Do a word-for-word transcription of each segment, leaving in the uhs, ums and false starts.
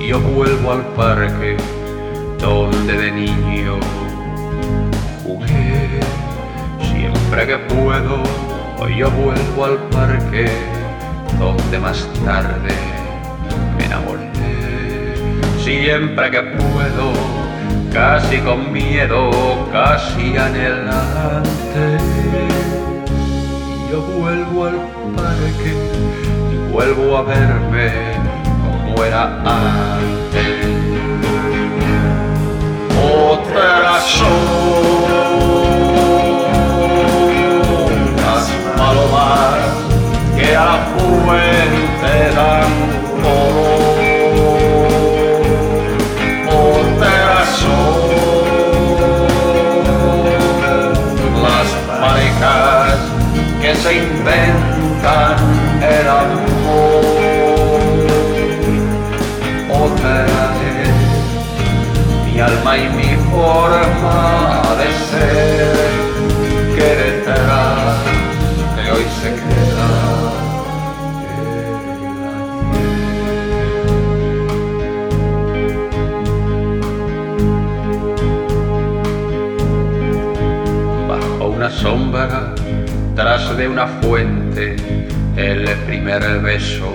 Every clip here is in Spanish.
yo vuelvo al parque donde de niño jugué. Siempre que puedo, yo vuelvo al parque donde más tarde me enamoré. Siempre que puedo, casi con miedo, casi anhelante, yo vuelvo al parque y vuelvo a verme como era antes. Otras son las palomas que a la fuente dan color. Otras son las parejas que se inventan el amor. Otra es mi alma y mi forma de ser, que detrás de hoy se queda el ayer. Bajo una sombra, tras de una fuente, el primer beso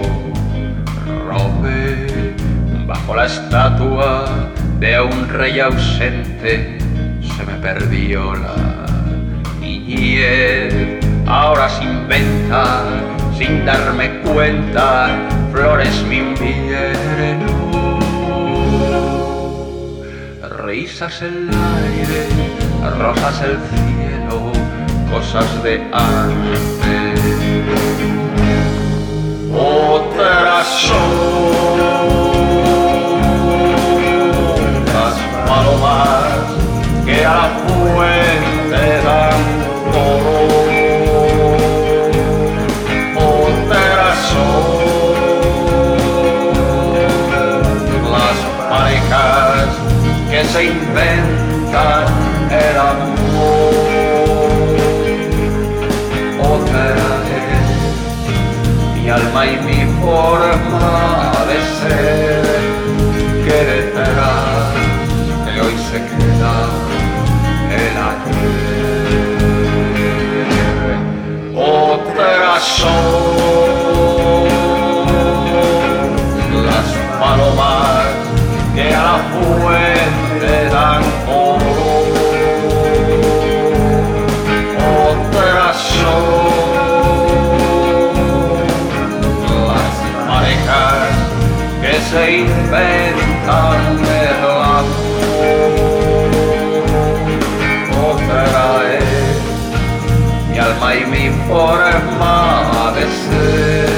robé. Bajo la estatua de un rey ausente se me perdió la niñez. Ahora se inventa, sin darme cuenta, flores mi invierno, risas el aire, rosas el cielo, cosas de antes. Otras son las palomas que a la fuente dan color. Otras son las parejas que se inventan el amor. Otra es mi alma y mi forma de ser, que detrás de hoy se queda el ayer. Otras son las palomas que a la fuente dan color. Otras son que se inventan el amor. Otra es mi alma y mi forma de ser,